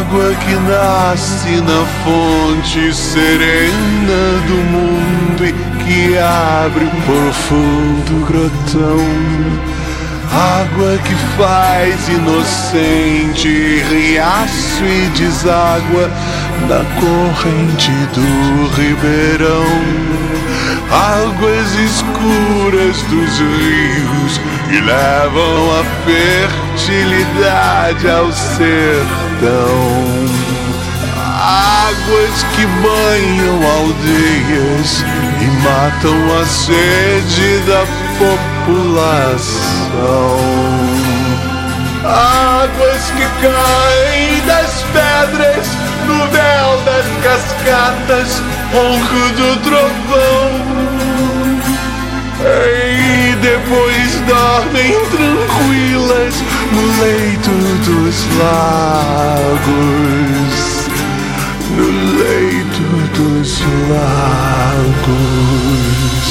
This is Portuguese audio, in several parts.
água que nasce na fonte serena do mundo e que abre o profundo grotão. Água que faz inocente riacho e deságua na corrente do ribeirão. Águas escuras dos rios que levam a fertilidade ao sertão. Águas que banham aldeias e matam a sede da população. Águas que caem das pedras no véu das cascatas, ronco do trovão, e depois dormem tranquilas no leito dos lagos, no leito dos lagos.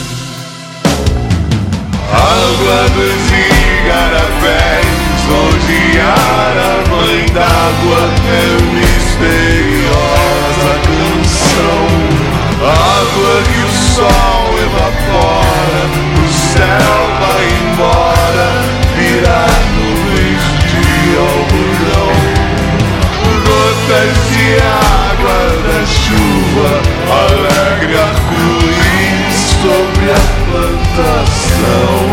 Água dos igarapés, onde a mãe d'água é misteriosa canção. Água que o sol evapora, o céu vai embora, virar nuvens de algodão. Gotas de água da chuva, alegre arco-íris sobre a plantação.